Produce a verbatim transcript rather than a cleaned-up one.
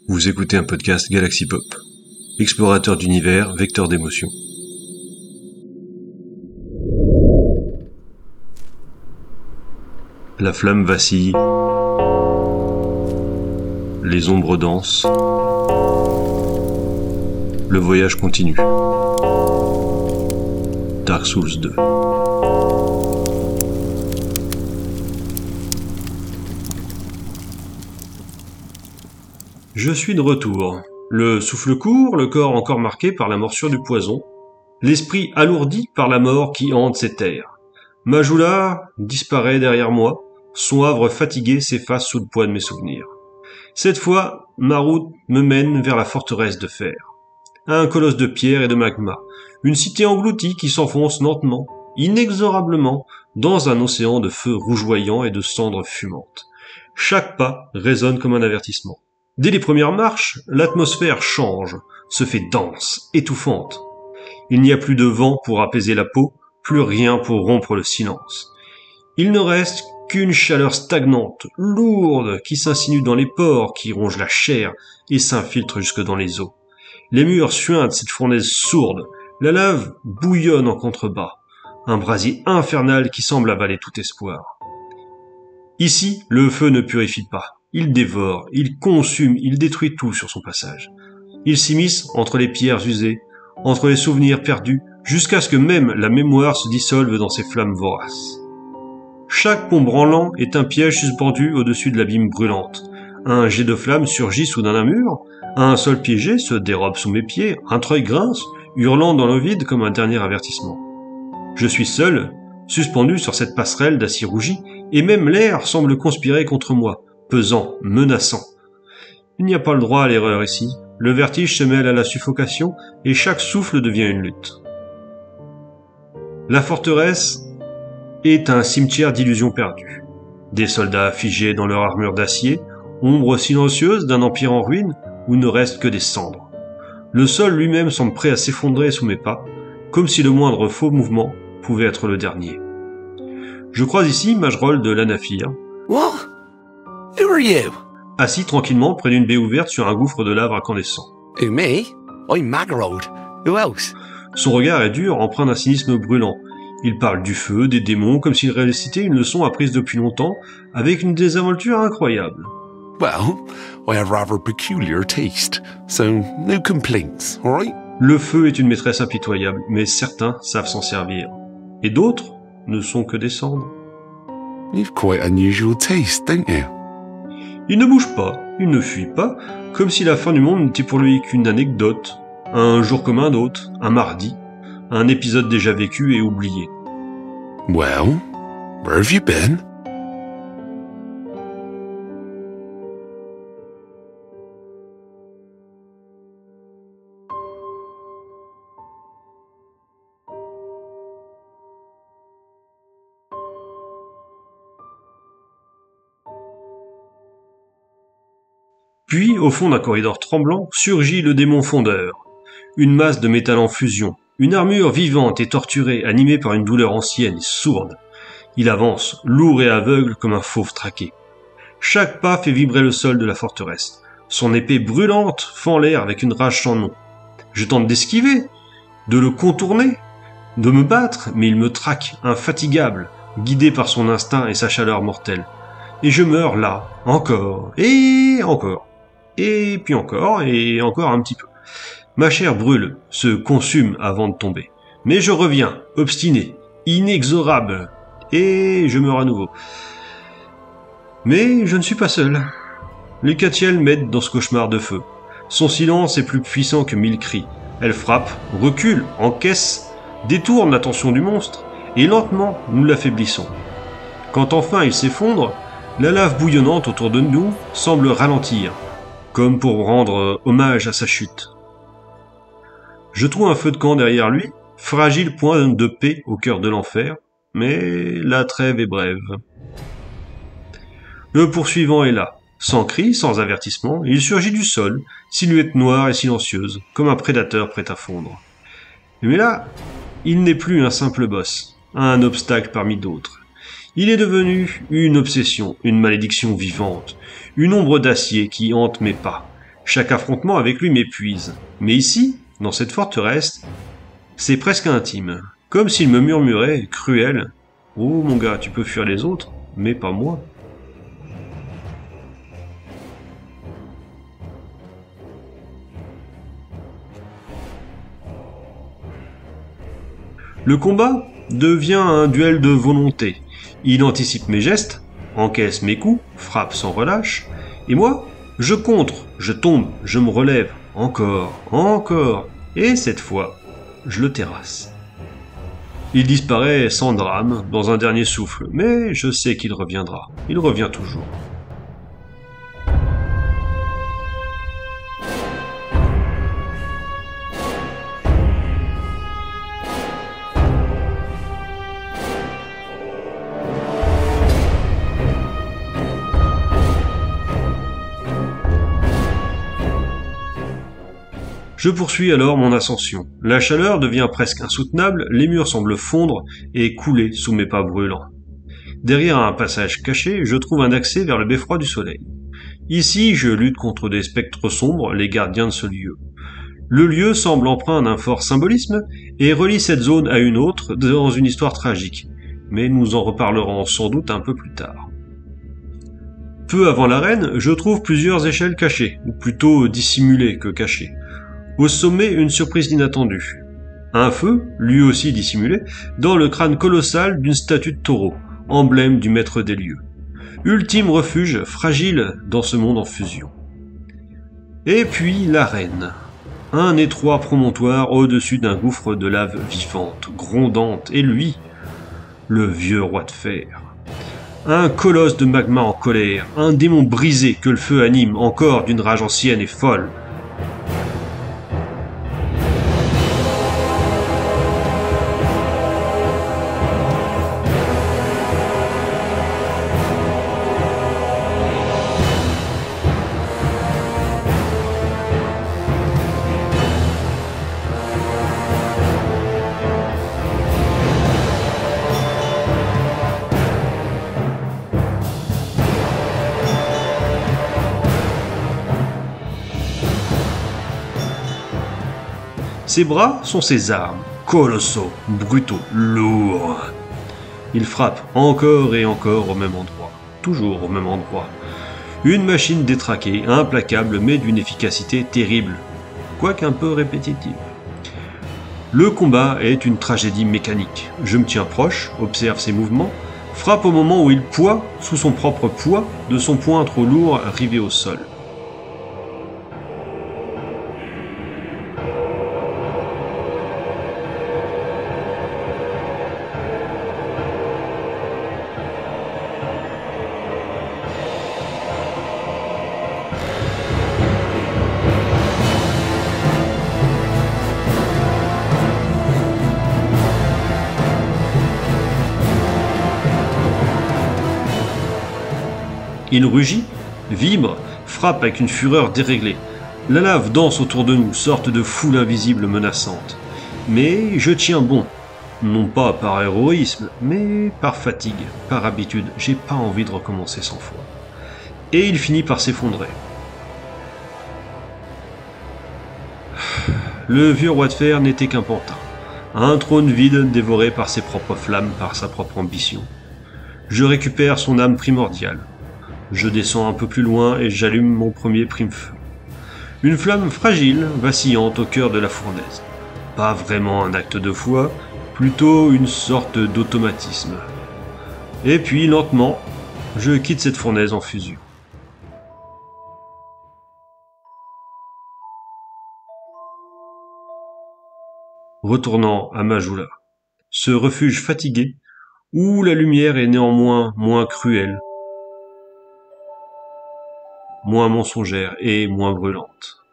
Vous écoutez un podcast Galaxy Pop, explorateur d'univers, vecteur d'émotions. La flamme vacille, les ombres dansent, le voyage continue. Dark Souls deux. Je suis de retour. Le souffle court, le corps encore marqué par la morsure du poison, l'esprit alourdi par la mort qui hante ces terres. Majula disparaît derrière moi, son havre fatigué s'efface sous le poids de mes souvenirs. Cette fois, ma route me mène vers la forteresse de fer. Un colosse de pierre et de magma, une cité engloutie qui s'enfonce lentement, inexorablement, dans un océan de feu rougeoyant et de cendres fumantes. Chaque pas résonne comme un avertissement. Dès les premières marches, l'atmosphère change, se fait dense, étouffante. Il n'y a plus de vent pour apaiser la peau, plus rien pour rompre le silence. Il ne reste qu'une chaleur stagnante, lourde, qui s'insinue dans les pores, qui ronge la chair et s'infiltre jusque dans les os. Les murs suintent cette fournaise sourde, la lave bouillonne en contrebas, un brasier infernal qui semble avaler tout espoir. Ici, le feu ne purifie pas. Il dévore, il consume, il détruit tout sur son passage. Il s'immisce entre les pierres usées, entre les souvenirs perdus, jusqu'à ce que même la mémoire se dissolve dans ses flammes voraces. Chaque pont branlant est un piège suspendu au-dessus de l'abîme brûlante. Un jet de flamme surgit soudain d'un mur, un sol piégé se dérobe sous mes pieds, un treuil grince, hurlant dans le vide comme un dernier avertissement. Je suis seul, suspendu sur cette passerelle d'acier rougi, et même l'air semble conspirer contre moi, pesant, menaçant. Il n'y a pas le droit à l'erreur ici. Le vertige se mêle à la suffocation et chaque souffle devient une lutte. La forteresse est un cimetière d'illusions perdues. Des soldats figés dans leur armure d'acier, ombre silencieuse d'un empire en ruine où ne restent que des cendres. Le sol lui-même semble prêt à s'effondrer sous mes pas, comme si le moindre faux mouvement pouvait être le dernier. Je croise ici Majrol de l'Anaphir. What? Who are you? Assis tranquillement près d'une baie ouverte sur un gouffre de lave incandescent. Who, me? I'm Magrod. Who else? Son regard est dur, empreint d'un cynisme brûlant. Il parle du feu, des démons, comme s'il récitait une leçon apprise depuis longtemps, avec une désinvolture incroyable. Well, I have rather peculiar taste, so no complaints, alright? Le feu est une maîtresse impitoyable, mais certains savent s'en servir. Et d'autres ne sont que des cendres. You've quite unusual taste, don't you? Il ne bouge pas, il ne fuit pas, comme si la fin du monde n'était pour lui qu'une anecdote, un jour comme un autre, un mardi, un épisode déjà vécu et oublié. Well, where have you been? Puis, au fond d'un corridor tremblant, surgit le démon fondeur. Une masse de métal en fusion, une armure vivante et torturée, animée par une douleur ancienne et sourde. Il avance, lourd et aveugle comme un fauve traqué. Chaque pas fait vibrer le sol de la forteresse. Son épée brûlante fend l'air avec une rage sans nom. Je tente d'esquiver, de le contourner, de me battre, mais il me traque, infatigable, guidé par son instinct et sa chaleur mortelle. Et je meurs là, encore, et encore. Et puis encore, et encore un petit peu. Ma chair brûle, se consume avant de tomber. Mais je reviens, obstiné, inexorable, et je meurs à nouveau. Mais je ne suis pas seul. Les Catiel m'aident dans ce cauchemar de feu. Son silence est plus puissant que mille cris. Elle frappe, recule, encaisse, détourne l'attention du monstre, et lentement nous l'affaiblissons. Quand enfin il s'effondre, la lave bouillonnante autour de nous semble ralentir, comme pour rendre hommage à sa chute. Je trouve un feu de camp derrière lui, fragile point de paix au cœur de l'enfer, mais la trêve est brève. Le poursuivant est là, sans cri, sans avertissement, il surgit du sol, silhouette noire et silencieuse, comme un prédateur prêt à fondre. Mais là, il n'est plus un simple boss, un obstacle parmi d'autres. Il est devenu une obsession, une malédiction vivante, une ombre d'acier qui hante mes pas. Chaque affrontement avec lui m'épuise. Mais ici, dans cette forteresse, c'est presque intime. Comme s'il me murmurait, cruel, « Oh mon gars, tu peux fuir les autres, mais pas moi. » Le combat devient un duel de volonté. Il anticipe mes gestes, encaisse mes coups, frappe sans relâche, et moi, je contre, je tombe, je me relève, encore, encore, et cette fois, je le terrasse. Il disparaît sans drame, dans un dernier souffle, mais je sais qu'il reviendra, il revient toujours. Je poursuis alors mon ascension. La chaleur devient presque insoutenable, les murs semblent fondre et couler sous mes pas brûlants. Derrière un passage caché, je trouve un accès vers le beffroi du soleil. Ici, je lutte contre des spectres sombres, les gardiens de ce lieu. Le lieu semble empreint d'un fort symbolisme et relie cette zone à une autre dans une histoire tragique, mais nous en reparlerons sans doute un peu plus tard. Peu avant l'arène, je trouve plusieurs échelles cachées, ou plutôt dissimulées que cachées. Au sommet, une surprise inattendue. Un feu, lui aussi dissimulé, dans le crâne colossal d'une statue de taureau, emblème du maître des lieux. Ultime refuge, fragile dans ce monde en fusion. Et puis l'arène. Un étroit promontoire au-dessus d'un gouffre de lave vivante, grondante, et lui, le vieux roi de fer. Un colosse de magma en colère, un démon brisé que le feu anime encore d'une rage ancienne et folle. Ses bras sont ses armes, colossaux, brutaux, lourds. Il frappe encore et encore au même endroit, toujours au même endroit. Une machine détraquée, implacable, mais d'une efficacité terrible, quoique un peu répétitive. Le combat est une tragédie mécanique. Je me tiens proche, observe ses mouvements, frappe au moment où il poids, sous son propre poids, de son poing trop lourd rivé au sol. Il rugit, vibre, frappe avec une fureur déréglée. La lave danse autour de nous, sorte de foule invisible menaçante. Mais je tiens bon. Non pas par héroïsme, mais par fatigue, par habitude. J'ai pas envie de recommencer cent fois. Et il finit par s'effondrer. Le vieux roi de fer n'était qu'un pantin. Un trône vide dévoré par ses propres flammes, par sa propre ambition. Je récupère son âme primordiale. Je descends un peu plus loin et j'allume mon premier prime-feu. Une flamme fragile, vacillante au cœur de la fournaise. Pas vraiment un acte de foi, plutôt une sorte d'automatisme. Et puis, lentement, je quitte cette fournaise en fusion. Retournant à Majula, ce refuge fatigué, où la lumière est néanmoins moins cruelle, moins mensongère et moins brûlante.